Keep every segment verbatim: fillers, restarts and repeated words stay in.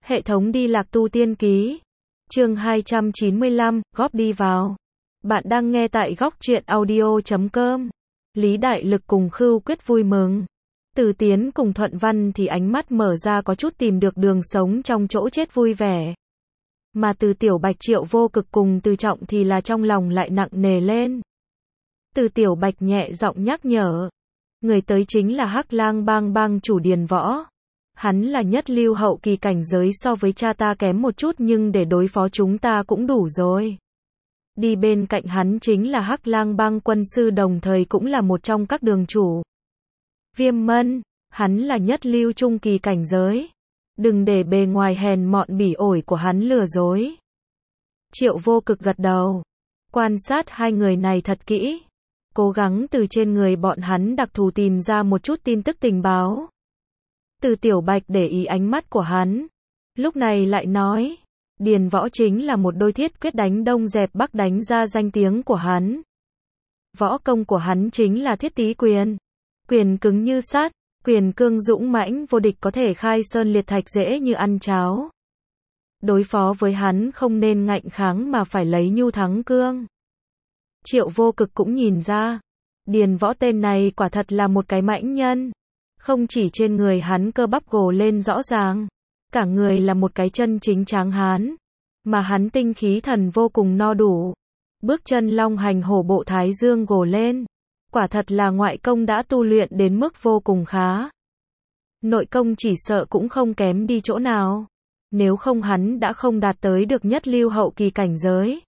Hệ thống đi lạc tu tiên ký. Chương hai trăm chín mươi lăm, góp đi vào. Bạn đang nghe tại góc truyện audio chấm com. Lý Đại Lực cùng Khưu Quyết vui mừng. Từ Tiến cùng Thuận Văn thì ánh mắt mở ra có chút tìm được đường sống trong chỗ chết vui vẻ. Mà Từ Tiểu Bạch Triệu Vô Cực cùng Từ Trọng thì là trong lòng lại nặng nề lên. Từ Tiểu Bạch nhẹ giọng nhắc nhở. Người tới chính là Hắc Lang Bang bang chủ Điền Võ. Hắn là nhất lưu hậu kỳ cảnh giới, so với cha ta kém một chút nhưng để đối phó chúng ta cũng đủ rồi. Đi bên cạnh hắn chính là Hắc Lang Bang quân sư, đồng thời cũng là một trong các đường chủ. Viêm Mân, hắn là nhất lưu trung kỳ cảnh giới. Đừng để bề ngoài hèn mọn bỉ ổi của hắn lừa dối. Triệu Vô Cực gật đầu. Quan sát hai người này thật kỹ. Cố gắng từ trên người bọn hắn đặc thù tìm ra một chút tin tức tình báo. Từ Tiểu Bạch để ý ánh mắt của hắn. Lúc này lại nói. Điền Võ chính là một đôi thiết quyết đánh đông dẹp bắc, đánh ra danh tiếng của hắn. Võ công của hắn chính là thiết tý quyền. Quyền cứng như sắt, quyền cương dũng mãnh vô địch, có thể khai sơn liệt thạch dễ như ăn cháo. Đối phó với hắn không nên ngạnh kháng mà phải lấy nhu thắng cương. Triệu Vô Cực cũng nhìn ra. Điền Võ tên này quả thật là một cái mãnh nhân. Không chỉ trên người hắn cơ bắp gồ lên rõ ràng. Cả người là một cái chân chính tráng hán. Mà hắn tinh khí thần vô cùng no đủ. Bước chân long hành hổ bộ, thái dương gồ lên. Quả thật là ngoại công đã tu luyện đến mức vô cùng khá. Nội công chỉ sợ cũng không kém đi chỗ nào. Nếu không hắn đã không đạt tới được nhất lưu hậu kỳ cảnh giới.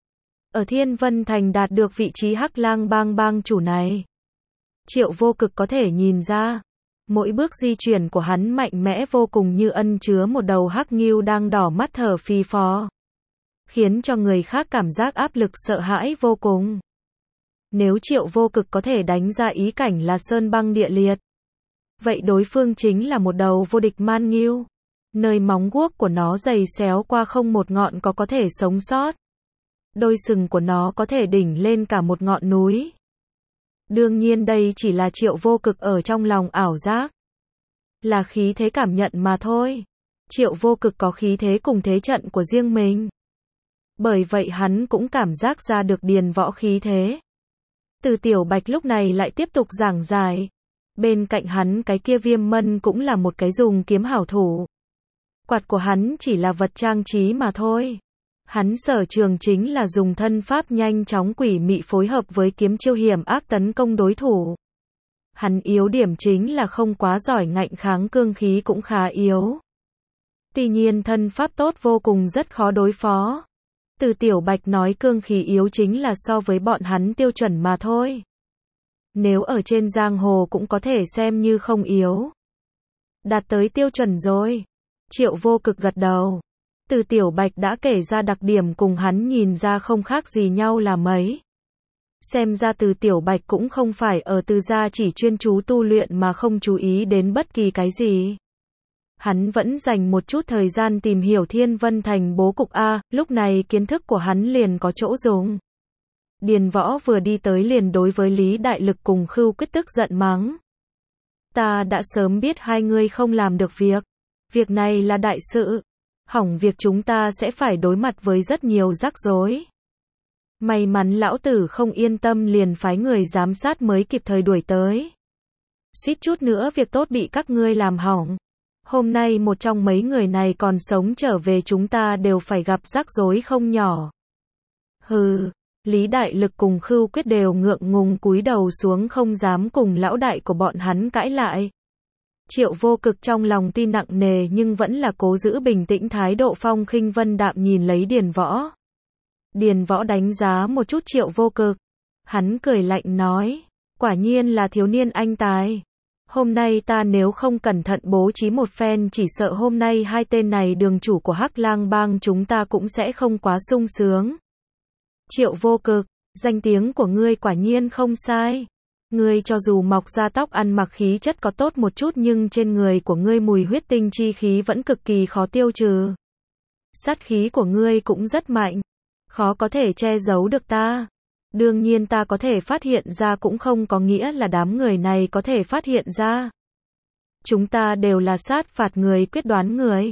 Ở Thiên Vân Thành đạt được vị trí Hắc Lang Bang bang chủ này. Triệu Vô Cực có thể nhìn ra. Mỗi bước di chuyển của hắn mạnh mẽ vô cùng, như ân chứa một đầu hắc ngưu đang đỏ mắt thở phì phò. Khiến cho người khác cảm giác áp lực sợ hãi vô cùng. Nếu Triệu Vô Cực có thể đánh ra ý cảnh là sơn băng địa liệt. Vậy đối phương chính là một đầu vô địch man ngưu. Nơi móng guốc của nó dày xéo qua không một ngọn có có thể sống sót. Đôi sừng của nó có thể đỉnh lên cả một ngọn núi. Đương nhiên đây chỉ là Triệu Vô Cực ở trong lòng ảo giác. Là khí thế cảm nhận mà thôi. Triệu Vô Cực có khí thế cùng thế trận của riêng mình. Bởi vậy hắn cũng cảm giác ra được Điền Võ khí thế. Từ Tiểu Bạch lúc này lại tiếp tục giảng giải. Bên cạnh hắn cái kia Viêm Mân cũng là một cái dùng kiếm hảo thủ. Quạt của hắn chỉ là vật trang trí mà thôi. Hắn sở trường chính là dùng thân pháp nhanh chóng quỷ mị phối hợp với kiếm chiêu hiểm ác tấn công đối thủ. Hắn yếu điểm chính là không quá giỏi ngạnh kháng, cương khí cũng khá yếu. Tuy nhiên thân pháp tốt vô cùng, rất khó đối phó. Từ Tiểu Bạch nói cương khí yếu chính là so với bọn hắn tiêu chuẩn mà thôi. Nếu ở trên giang hồ cũng có thể xem như không yếu. Đạt tới tiêu chuẩn rồi. Triệu Vô Cực gật đầu. Từ Tiểu Bạch đã kể ra đặc điểm cùng hắn nhìn ra không khác gì nhau là mấy. Xem ra Từ Tiểu Bạch cũng không phải ở Từ gia chỉ chuyên chú tu luyện mà không chú ý đến bất kỳ cái gì. Hắn vẫn dành một chút thời gian tìm hiểu Thiên Vân Thành bố cục A, lúc này kiến thức của hắn liền có chỗ dùng. Điền Võ vừa đi tới liền đối với Lý Đại Lực cùng Khưu Quyết tức giận mắng. Ta đã sớm biết hai người không làm được việc. Việc này là đại sự. Hỏng việc chúng ta sẽ phải đối mặt với rất nhiều rắc rối. May mắn lão tử không yên tâm liền phái người giám sát mới kịp thời đuổi tới. Suýt chút nữa việc tốt bị các ngươi làm hỏng. Hôm nay một trong mấy người này còn sống trở về, chúng ta đều phải gặp rắc rối không nhỏ. Hừ, Lý Đại Lực cùng Khưu Quyết đều ngượng ngùng cúi đầu xuống, không dám cùng lão đại của bọn hắn cãi lại. Triệu Vô Cực trong lòng tuy nặng nề nhưng vẫn là cố giữ bình tĩnh, thái độ phong khinh vân đạm nhìn lấy Điền Võ. Điền Võ đánh giá một chút Triệu Vô Cực. Hắn cười lạnh nói. Quả nhiên là thiếu niên anh tài. Hôm nay ta nếu không cẩn thận bố trí một phen, chỉ sợ hôm nay hai tên này đường chủ của Hắc Lang Bang chúng ta cũng sẽ không quá sung sướng. Triệu Vô Cực, danh tiếng của ngươi quả nhiên không sai. Ngươi cho dù mọc ra tóc, ăn mặc khí chất có tốt một chút nhưng trên người của ngươi mùi huyết tinh chi khí vẫn cực kỳ khó tiêu trừ. Sát khí của ngươi cũng rất mạnh. Khó có thể che giấu được ta. Đương nhiên ta có thể phát hiện ra cũng không có nghĩa là đám người này có thể phát hiện ra. Chúng ta đều là sát phạt người, quyết đoán người.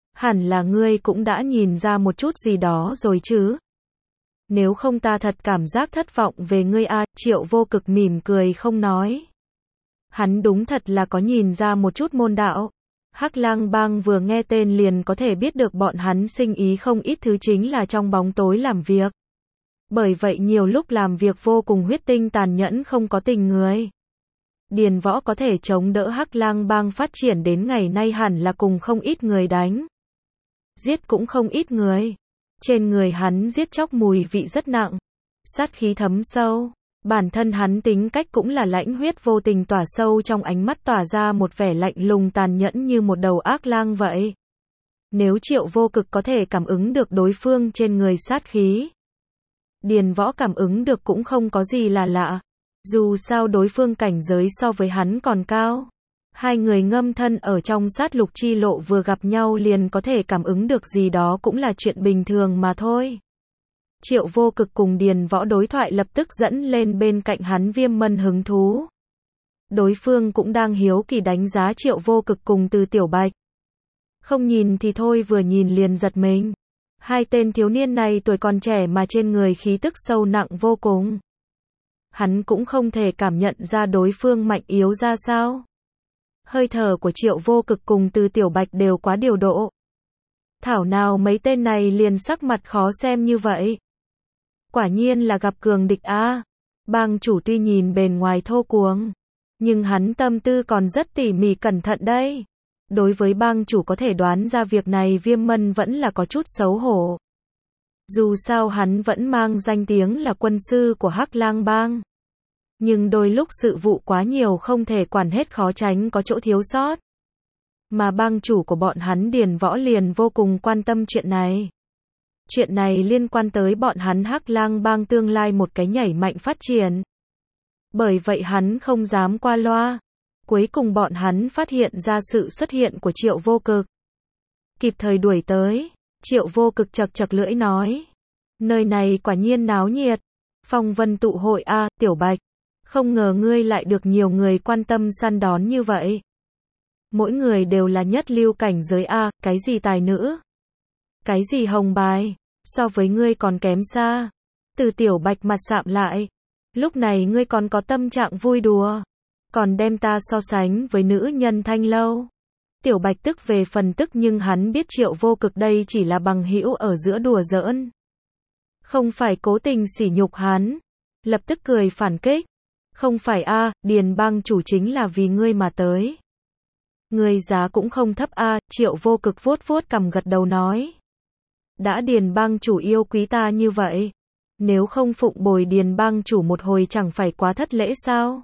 Hẳn là ngươi cũng đã nhìn ra một chút gì đó rồi chứ. Nếu không ta thật cảm giác thất vọng về ngươi a. Triệu Vô Cực mỉm cười không nói. Hắn đúng thật là có nhìn ra một chút môn đạo. Hắc Lang Bang vừa nghe tên liền có thể biết được bọn hắn sinh ý không ít thứ chính là trong bóng tối làm việc. Bởi vậy nhiều lúc làm việc vô cùng huyết tinh tàn nhẫn không có tình người. Điền Võ có thể chống đỡ Hắc Lang Bang phát triển đến ngày nay hẳn là cùng không ít người đánh. Giết cũng không ít người. Trên người hắn giết chóc mùi vị rất nặng. Sát khí thấm sâu. Bản thân hắn tính cách cũng là lãnh huyết vô tình tỏa sâu trong ánh mắt tỏa ra một vẻ lạnh lùng tàn nhẫn như một đầu ác lang vậy. Nếu Triệu Vô Cực có thể cảm ứng được đối phương trên người sát khí, Điền Võ cảm ứng được cũng không có gì là lạ. Dù sao đối phương cảnh giới so với hắn còn cao. Hai người ngâm thân ở trong sát lục chi lộ vừa gặp nhau liền có thể cảm ứng được gì đó cũng là chuyện bình thường mà thôi. Triệu Vô Cực cùng Điền Võ đối thoại lập tức dẫn lên bên cạnh hắn Viêm Mân hứng thú. Đối phương cũng đang hiếu kỳ đánh giá Triệu Vô Cực cùng Từ Tiểu Bạch. Không nhìn thì thôi, vừa nhìn liền giật mình. Hai tên thiếu niên này tuổi còn trẻ mà trên người khí tức sâu nặng vô cùng. Hắn cũng không thể cảm nhận ra đối phương mạnh yếu ra sao. Hơi thở của Triệu Vô Cực cùng Từ Tiểu Bạch đều quá điều độ. Thảo nào mấy tên này liền sắc mặt khó xem như vậy. Quả nhiên là gặp cường địch a. Bang chủ tuy nhìn bề ngoài thô cuồng, nhưng hắn tâm tư còn rất tỉ mỉ cẩn thận đây. Đối với bang chủ có thể đoán ra việc này, Viêm Mân vẫn là có chút xấu hổ. Dù sao hắn vẫn mang danh tiếng là quân sư của Hắc Lang Bang. Nhưng đôi lúc sự vụ quá nhiều không thể quản hết, khó tránh có chỗ thiếu sót. Mà bang chủ của bọn hắn Điền Võ liền vô cùng quan tâm chuyện này. Chuyện này liên quan tới bọn hắn Hắc Lang Bang tương lai một cái nhảy mạnh phát triển. Bởi vậy hắn không dám qua loa. Cuối cùng bọn hắn phát hiện ra sự xuất hiện của Triệu Vô Cực. Kịp thời đuổi tới, Triệu Vô Cực chật chật lưỡi nói. Nơi này quả nhiên náo nhiệt. Phong vân tụ hội a, à, Tiểu Bạch. Không ngờ ngươi lại được nhiều người quan tâm săn đón như vậy. Mỗi người đều là nhất lưu cảnh giới a, à, cái gì tài nữ, cái gì hồng bài, so với ngươi còn kém xa. Từ Tiểu Bạch mặt sạm lại. Lúc này ngươi còn có tâm trạng vui đùa, còn đem ta so sánh với nữ nhân Thanh Lâu. Tiểu Bạch tức về phần tức, nhưng hắn biết Triệu Vô Cực đây chỉ là bằng hữu ở giữa đùa giỡn, không phải cố tình sỉ nhục hắn. Lập tức cười phản kích. Không phải a, à, Điền bang chủ chính là vì ngươi mà tới. Ngươi giá cũng không thấp a, à, Triệu Vô Cực vuốt vuốt cằm gật đầu nói. Đã Điền bang chủ yêu quý ta như vậy, nếu không phụng bồi Điền bang chủ một hồi chẳng phải quá thất lễ sao?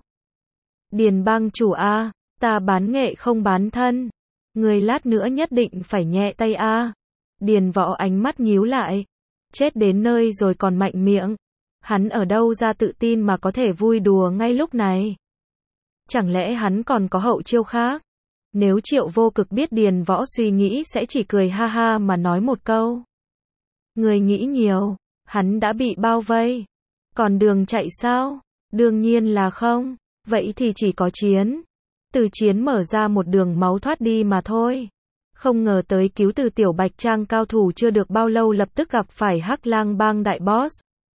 Điền bang chủ a, à, ta bán nghệ không bán thân. Ngươi lát nữa nhất định phải nhẹ tay a. À. Điền Võ ánh mắt nhíu lại. Chết đến nơi rồi còn mạnh miệng. Hắn ở đâu ra tự tin mà có thể vui đùa ngay lúc này? Chẳng lẽ hắn còn có hậu chiêu khác? Nếu Triệu Vô Cực biết Điền Võ suy nghĩ sẽ chỉ cười ha ha mà nói một câu. Người nghĩ nhiều, hắn đã bị bao vây. Còn đường chạy sao? Đương nhiên là không. Vậy thì chỉ có chiến. Từ chiến mở ra một đường máu thoát đi mà thôi. Không ngờ tới cứu Từ Tiểu Bạch Trang cao thủ chưa được bao lâu lập tức gặp phải Hắc Lang Bang đại boss.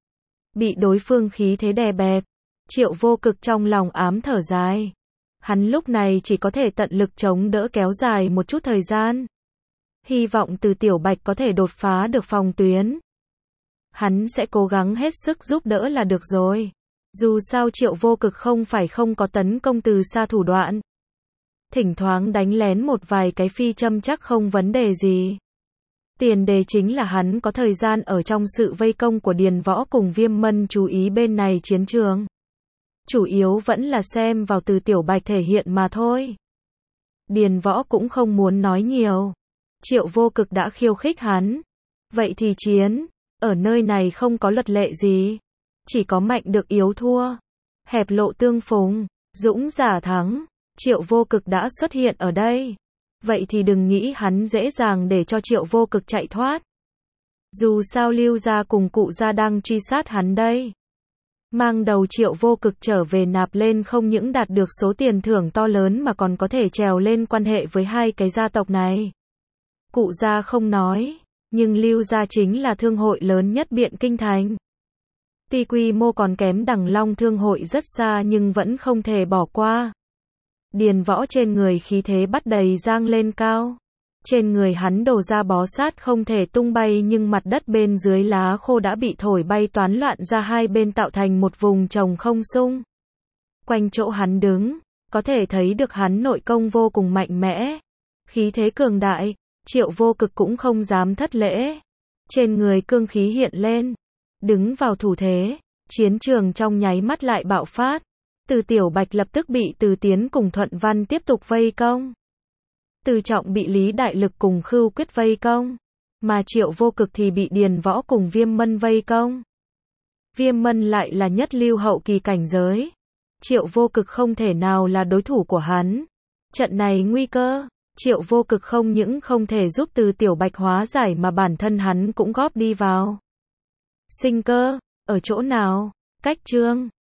Bị đối phương khí thế đè bẹp. Triệu Vô Cực trong lòng ám thở dài. Hắn lúc này chỉ có thể tận lực chống đỡ kéo dài một chút thời gian. Hy vọng Từ Tiểu Bạch có thể đột phá được phòng tuyến. Hắn sẽ cố gắng hết sức giúp đỡ là được rồi. Dù sao Triệu Vô Cực không phải không có tấn công từ xa thủ đoạn. Thỉnh thoảng đánh lén một vài cái phi châm chắc không vấn đề gì. Tiền đề chính là hắn có thời gian ở trong sự vây công của Điền Võ cùng Viêm Mân chú ý bên này chiến trường. Chủ yếu vẫn là xem vào Từ Tiểu Bạch thể hiện mà thôi. Điền Võ cũng không muốn nói nhiều. Triệu Vô Cực đã khiêu khích hắn. Vậy thì chiến. Ở nơi này không có luật lệ gì. Chỉ có mạnh được yếu thua. Hẹp lộ tương phùng. Dũng giả thắng. Triệu Vô Cực đã xuất hiện ở đây. Vậy thì đừng nghĩ hắn dễ dàng để cho Triệu Vô Cực chạy thoát. Dù sao Lưu gia cùng Cụ gia đang truy sát hắn đây. Mang đầu Triệu Vô Cực trở về nạp lên không những đạt được số tiền thưởng to lớn mà còn có thể trèo lên quan hệ với hai cái gia tộc này. Cụ gia không nói, nhưng Lưu gia chính là thương hội lớn nhất Biện Kinh Thành. Tuy quy mô còn kém Đằng Long thương hội rất xa nhưng vẫn không thể bỏ qua. Điền Võ trên người khí thế bắt đầy giang lên cao. Trên người hắn đổ ra bó sát không thể tung bay nhưng mặt đất bên dưới lá khô đã bị thổi bay toán loạn ra hai bên tạo thành một vùng trồng không sung. Quanh chỗ hắn đứng, có thể thấy được hắn nội công vô cùng mạnh mẽ. Khí thế cường đại, Triệu Vô Cực cũng không dám thất lễ. Trên người cương khí hiện lên, đứng vào thủ thế, chiến trường trong nháy mắt lại bạo phát. Từ Tiểu Bạch lập tức bị Từ Tiến cùng Thuận Văn tiếp tục vây công. Từ Trọng bị Lý Đại Lực cùng Khưu Quyết vây công, mà Triệu Vô Cực thì bị Điền Võ cùng Viêm Mân vây công. Viêm Mân lại là nhất lưu hậu kỳ cảnh giới. Triệu Vô Cực không thể nào là đối thủ của hắn. Trận này nguy cơ, Triệu Vô Cực không những không thể giúp Từ Tiểu Bạch hóa giải mà bản thân hắn cũng góp đi vào. Sinh cơ, ở chỗ nào? Cách chương